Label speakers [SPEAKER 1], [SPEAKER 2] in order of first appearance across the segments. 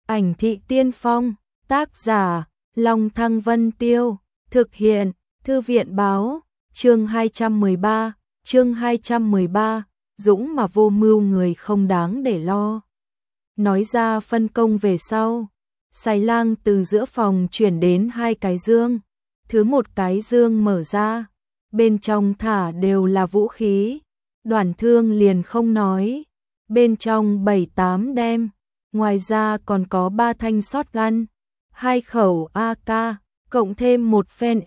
[SPEAKER 1] Ảnh thị tiên phong, tác giả, Long Thăng Vân Tiêu, thực hiện, Thư viện báo, chương 213, Dũng mà vô mưu người không đáng để lo. Nói ra phân công về sau, Sài Lang từ giữa phòng chuyển đến 2 cái dương, thứ một cái dương mở ra, bên trong thả đều là vũ khí, Đoàn Thương liền không nói, bên trong 7-8 đem, ngoài ra còn có 3 thanh shotgun, 2 khẩu AK, cộng thêm một phen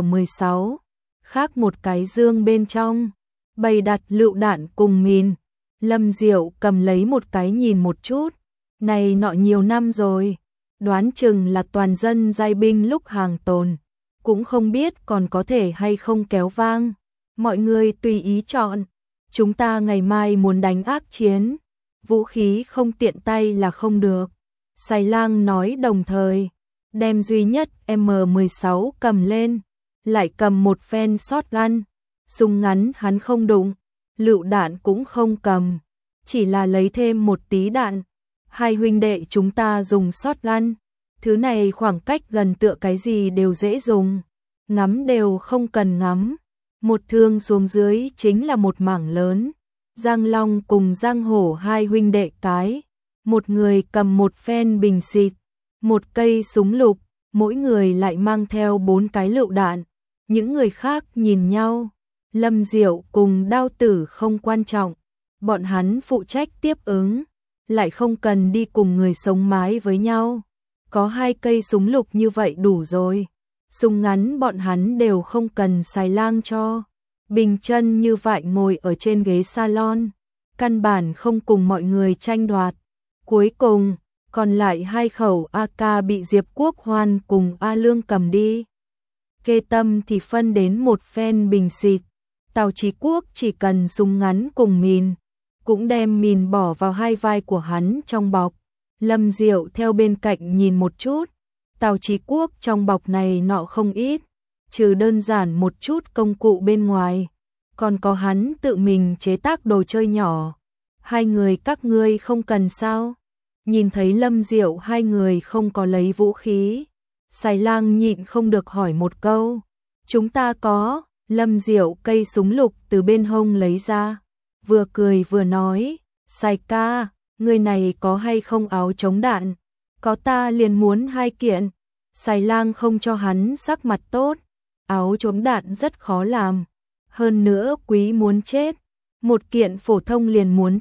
[SPEAKER 1] M16, khác một cái dương bên trong, bày đặt lựu đạn cùng mìn. Lâm Diệu cầm lấy một cái nhìn một chút, này nọ nhiều năm rồi, đoán chừng là toàn dân giai binh lúc hàng tồn, cũng không biết còn có thể hay không kéo vang, mọi người tùy ý chọn, chúng ta ngày mai muốn đánh ác chiến, vũ khí không tiện tay là không được. Sài Lang nói đồng thời, đem duy nhất M16 cầm lên, lại cầm một phen shotgun, súng ngắn hắn không đụng, lựu đạn cũng không cầm, chỉ là lấy thêm một tí đạn. Hai huynh đệ chúng ta dùng shotgun, thứ này khoảng cách gần tựa cái gì đều dễ dùng, ngắm đều không cần ngắm, một thương xuống dưới chính là một mảng lớn. Giang Long cùng Giang Hổ hai huynh đệ cái, một người cầm một phen bình xịt, một cây súng lục, mỗi người lại mang theo 4 cái lựu đạn. Những người khác nhìn nhau, Lâm Diệu cùng Đao Tử không quan trọng, bọn hắn phụ trách tiếp ứng, lại không cần đi cùng người sống mái với nhau. Có 2 cây súng lục như vậy đủ rồi, súng ngắn bọn hắn đều không cần Sài Lang cho. Bình chân như vậy ngồi ở trên ghế salon, căn bản không cùng mọi người tranh đoạt. Cuối cùng, còn lại 2 khẩu AK bị Diệp Quốc Hoan cùng A Lương cầm đi. Kê Tâm thì phân đến một phen bình xịt, Tào Chí Quốc chỉ cần súng ngắn cùng mìn, cũng đem mìn bỏ vào 2 vai của hắn trong bọc. Lâm Diệu theo bên cạnh nhìn một chút, Tào Chí Quốc trong bọc này nọ không ít, trừ đơn giản một chút công cụ bên ngoài, còn có hắn tự mình chế tác đồ chơi nhỏ. Hai người các ngươi không cần sao? Nhìn thấy Lâm Diệu hai người không có lấy vũ khí, Sài Lang nhịn không được hỏi một câu. Chúng ta có. Lâm Diệu cây súng lục từ bên hông lấy ra, vừa cười vừa nói, Sài ca, người này có hay không áo chống đạn? Có, ta liền muốn 2 kiện. Sài Lang không cho hắn sắc mặt tốt, áo chống đạn rất khó làm, hơn nữa quý muốn chết, một kiện phổ thông liền muốn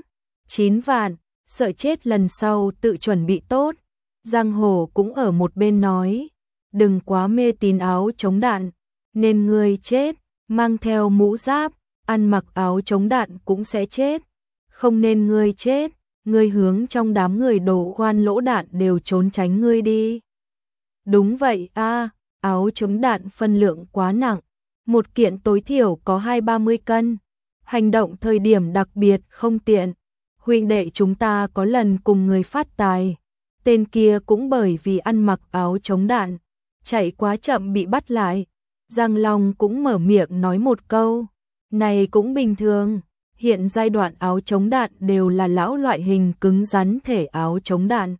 [SPEAKER 1] 8-9 vạn, sợ chết lần sau tự chuẩn bị tốt. Giang Hồ cũng ở một bên nói, đừng quá mê tín áo chống đạn, nên ngươi chết, mang theo mũ giáp, ăn mặc áo chống đạn cũng sẽ chết, không nên ngươi chết, ngươi hướng trong đám người đổ khoan lỗ đạn đều trốn tránh ngươi đi. Đúng vậy a, áo chống đạn phân lượng quá nặng, một kiện tối thiểu có 20-30 cân, hành động thời điểm đặc biệt không tiện. Huynh đệ chúng ta có lần cùng người phát tài, tên kia cũng bởi vì ăn mặc áo chống đạn, chạy quá chậm bị bắt lại. Giang Long cũng mở miệng nói một câu, này cũng bình thường, hiện giai đoạn áo chống đạn đều là lão loại hình cứng rắn thể áo chống đạn.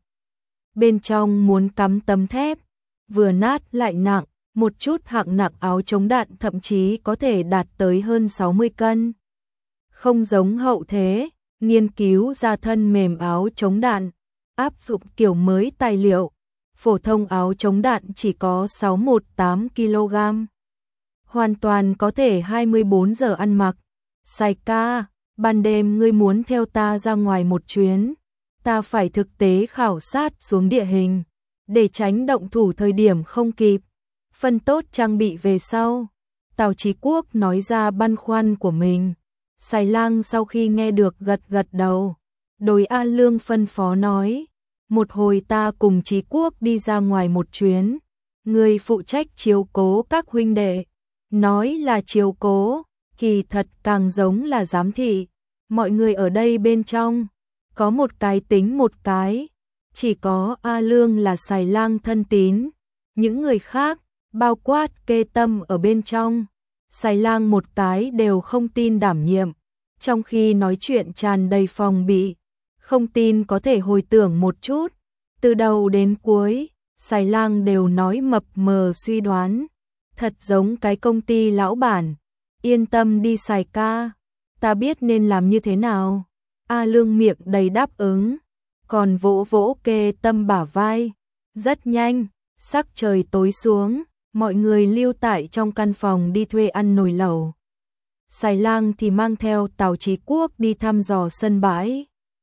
[SPEAKER 1] Bên trong muốn cắm tấm thép, vừa nát lại nặng, một chút hạng nặng áo chống đạn thậm chí có thể đạt tới hơn 60 cân. Không giống hậu thế, nghiên cứu ra thân mềm áo chống đạn, áp dụng kiểu mới tài liệu, phổ thông áo chống đạn chỉ có 6-8 kg. Hoàn toàn có thể 24 giờ ăn mặc. Sài ca, ban đêm ngươi muốn theo ta ra ngoài một chuyến, ta phải thực tế khảo sát xuống địa hình, để tránh động thủ thời điểm không kịp, phân tốt trang bị về sau. Tào Chí Quốc nói ra băn khoăn của mình. Sài Lang sau khi nghe được gật gật đầu, đối A Lương phân phó nói, một hồi ta cùng Chí Quốc đi ra ngoài một chuyến, ngươi phụ trách chiếu cố các huynh đệ. Nói là chiếu cố, kỳ thật càng giống là giám thị. Mọi người ở đây bên trong, có một cái tính một cái, chỉ có A Lương là Sài Lang thân tín, những người khác, bao quát Kê Tâm ở bên trong, Sài Lang một cái đều không tin đảm nhiệm, trong khi nói chuyện tràn đầy phòng bị, không tin có thể hồi tưởng một chút, Từ đầu đến cuối, Sài Lang đều nói mập mờ suy đoán, thật giống cái công ty lão bản. Yên tâm đi Sài ca, ta biết nên làm như thế nào. A Lương miệng đầy đáp ứng, còn vỗ vỗ Kê Tâm bả vai. Rất nhanh, sắc trời tối xuống, mọi người lưu tại trong căn phòng đi thuê ăn nồi lẩu. Sài Lang thì mang theo Tào Chí Quốc đi thăm dò sân bãi.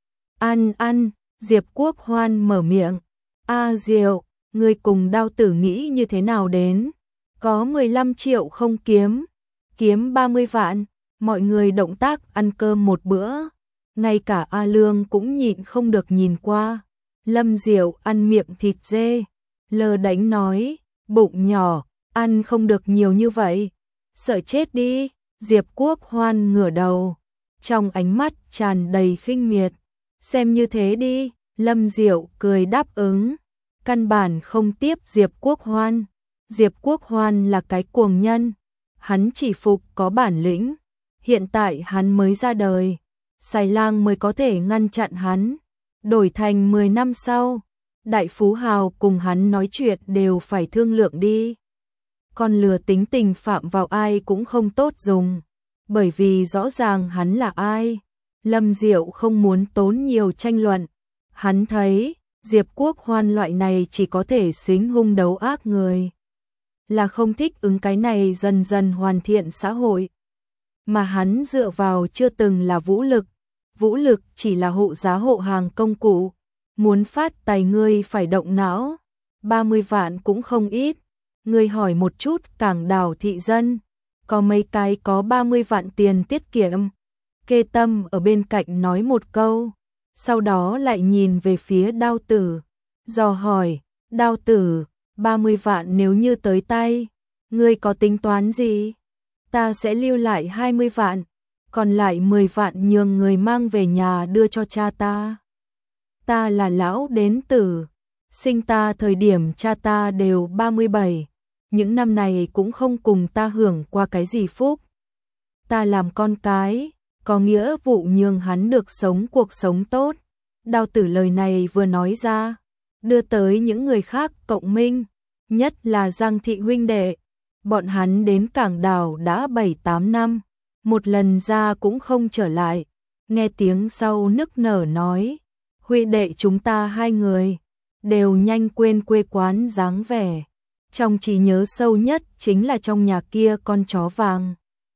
[SPEAKER 1] Ăn, Diệp Quốc Hoan mở miệng. Diệu, ngươi cùng Đao Tử nghĩ như thế nào đến? Có 15 triệu không kiếm 30 vạn, mọi người động tác ăn cơm một bữa. Ngay cả A Lương cũng nhịn không được nhìn qua. Lâm Diệu ăn miệng thịt dê, lơ đễnh nói, bụng nhỏ, ăn không được nhiều như vậy. Sợ chết đi. Diệp Quốc Hoan ngửa đầu, trong ánh mắt tràn đầy khinh miệt. Xem như thế đi, Lâm Diệu cười đáp ứng, căn bản không tiếp Diệp Quốc Hoan. Diệp Quốc Hoan là cái cuồng nhân, hắn chỉ phục có bản lĩnh. Hiện tại hắn mới ra đời, Sài Lang mới có thể ngăn chặn hắn. Đổi thành 10 năm sau, đại phú hào cùng hắn nói chuyện đều phải thương lượng đi. Con lừa tính tình phạm vào ai cũng không tốt dùng, bởi vì rõ ràng hắn là ai. Lâm Diệu không muốn tốn nhiều tranh luận, hắn thấy Diệp Quốc Hoan loại này chỉ có thể xính hung đấu ác người, là không thích ứng cái này dần dần hoàn thiện xã hội. Mà hắn dựa vào chưa từng là vũ lực chỉ là hộ giá hộ hàng công cụ. Muốn phát tài ngươi phải động não, 30 vạn cũng không ít. Ngươi hỏi một chút Cảng Đảo thị dân, có mấy cái có 30 vạn tiền tiết kiệm. Kê Tâm ở bên cạnh nói một câu, sau đó lại nhìn về phía Đao Tử, dò hỏi, Đao Tử, 30 vạn nếu như tới tay, ngươi có tính toán gì? Ta sẽ lưu lại 20 vạn, còn lại 10 vạn nhường người mang về nhà đưa cho cha ta. Ta là lão đến tử, sinh ta thời điểm cha ta đều 37, những năm này cũng không cùng ta hưởng qua cái gì phúc. Ta làm con cái, có nghĩa vụ nhường hắn được sống cuộc sống tốt. Đao Tử lời này vừa nói ra, đưa tới những người khác cộng minh, nhất là Giang thị huynh đệ. Bọn hắn đến Cảng Đảo đã 7-8 năm, một lần ra cũng không trở lại. Nghe tiếng sau nức nở nói, huynh đệ chúng ta hai người đều nhanh quên quê quán dáng vẻ. Trong trí nhớ sâu nhất chính là trong nhà kia con chó vàng.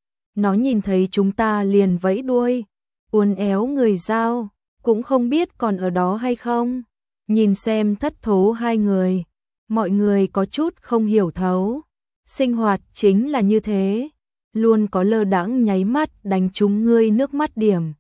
[SPEAKER 1] Nó nhìn thấy chúng ta liền vẫy đuôi, uốn éo người giao, cũng không biết còn ở đó hay không. Nhìn xem thất thố hai người, mọi người có chút không hiểu thấu. Sinh hoạt chính là như thế, luôn có lơ đãng nháy mắt đánh trúng ngươi nước mắt điểm.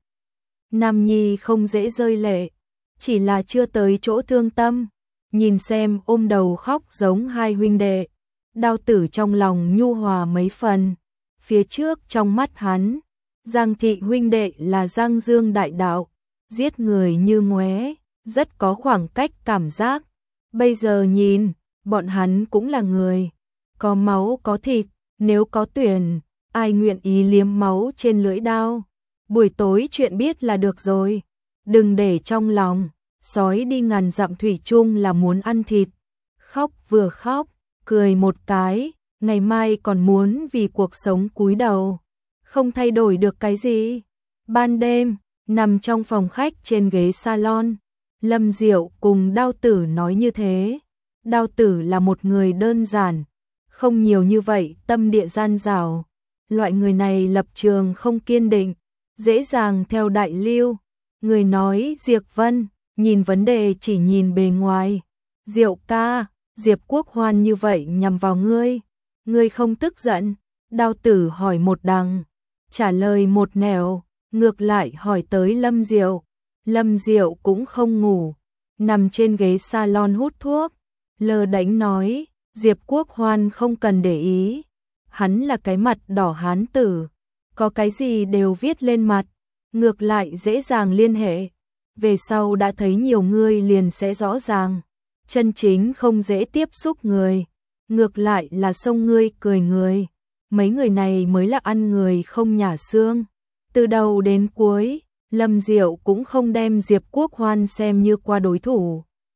[SPEAKER 1] Nam nhi không dễ rơi lệ, chỉ là chưa tới chỗ thương tâm. Nhìn xem ôm đầu khóc giống hai huynh đệ, Đao Tử trong lòng nhu hòa mấy phần. Phía trước trong mắt hắn, Giang thị huynh đệ là Giang Dương đại đạo, giết người như ngoé, rất có khoảng cách cảm giác. Bây giờ nhìn, bọn hắn cũng là người, có máu có thịt, nếu có tuyển, ai nguyện ý liếm máu trên lưỡi đao. Buổi tối chuyện biết là được rồi, đừng để trong lòng. Sói đi ngàn dặm thủy chung là muốn ăn thịt. Khóc vừa khóc, cười một cái, ngày mai còn muốn vì cuộc sống cúi đầu. Không thay đổi được cái gì. Ban đêm, nằm trong phòng khách trên ghế salon, Lâm Diệu cùng Đao Tử nói như thế. Đao Tử là một người đơn giản, không nhiều như vậy tâm địa gian dảo. Loại người này lập trường không kiên định, dễ dàng theo đại lưu. Người nói Diệp Vân, nhìn vấn đề chỉ nhìn bề ngoài. Diệu ca, Diệp Quốc Hoan như vậy nhằm vào ngươi không tức giận? Đao Tử hỏi một đằng, trả lời một nẻo, ngược lại hỏi tới Lâm Diệu. Lâm Diệu cũng không ngủ, nằm trên ghế salon hút thuốc, lơ đễnh nói, Diệp Quốc Hoan không cần để ý, hắn là cái mặt đỏ hán tử, có cái gì đều viết lên mặt, ngược lại dễ dàng liên hệ. Về sau đã thấy nhiều người liền sẽ rõ ràng, chân chính không dễ tiếp xúc người, ngược lại là xông ngươi cười người. Mấy người này mới là ăn người không nhả xương. Từ đầu đến cuối, Lâm Diệu cũng không đem Diệp Quốc Hoan xem như qua đối thủ.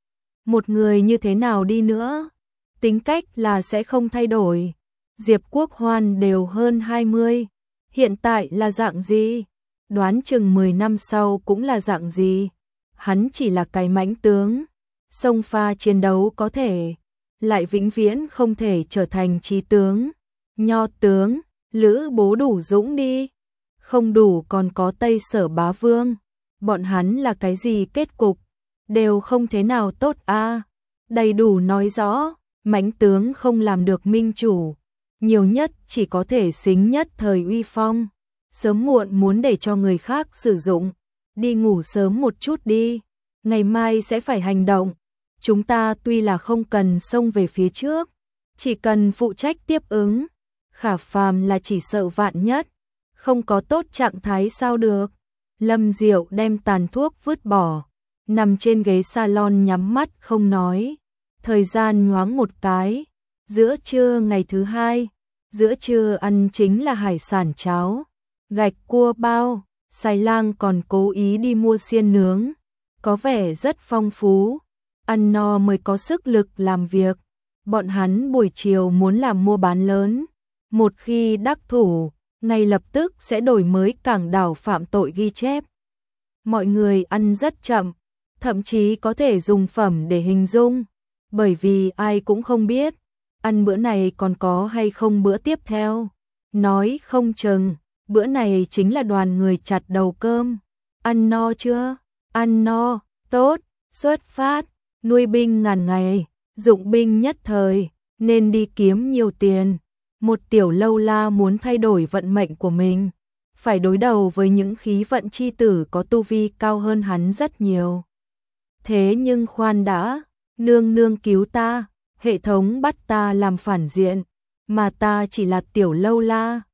[SPEAKER 1] Một người như thế nào đi nữa, tính cách là sẽ không thay đổi. Diệp Quốc Hoan đều hơn 20, hiện tại là dạng gì? Đoán chừng 10 năm sau cũng là dạng gì? Hắn chỉ là cái mãnh tướng, xông pha chiến đấu có thể, lại vĩnh viễn không thể trở thành trí tướng, nho tướng. Lữ Bố đủ dũng đi, không đủ còn có Tây Sở Bá Vương, bọn hắn là cái gì kết cục, đều không thế nào tốt a. Đầy đủ nói rõ, mãnh tướng không làm được minh chủ, nhiều nhất chỉ có thể xính nhất thời uy phong, sớm muộn muốn để cho người khác sử dụng. Đi ngủ sớm một chút đi, ngày mai sẽ phải hành động. Chúng ta tuy là không cần xông về phía trước, chỉ cần phụ trách tiếp ứng. Khả Phàm là chỉ sợ vạn nhất, không có tốt trạng thái sao được. Lâm Diệu đem tàn thuốc vứt bỏ, nằm trên ghế salon nhắm mắt không nói. Thời gian nhoáng một cái, giữa trưa ngày thứ hai, giữa trưa ăn chính là hải sản cháo, gạch cua bao, Sài Lang còn cố ý đi mua xiên nướng, có vẻ rất phong phú, ăn no mới có sức lực làm việc. Bọn hắn buổi chiều muốn làm mua bán lớn, một khi đắc thủ, ngay lập tức sẽ đổi mới cảng đảo phạm tội ghi chép. Mọi người ăn rất chậm, thậm chí có thể dùng phẩm để hình dung, bởi vì ai cũng không biết, ăn bữa này còn có hay không bữa tiếp theo. Nói không chừng, bữa này chính là đoàn người chặt đầu cơm. Ăn no chưa? Ăn no, tốt, xuất phát, nuôi binh ngàn ngày, dụng binh nhất thời, nên đi kiếm nhiều tiền. Một tiểu lâu la muốn thay đổi vận mệnh của mình, phải đối đầu với những khí vận chi tử có tu vi cao hơn hắn rất nhiều. Thế nhưng khoan đã, nương nương cứu ta, hệ thống bắt ta làm phản diện, mà ta chỉ là tiểu lâu la.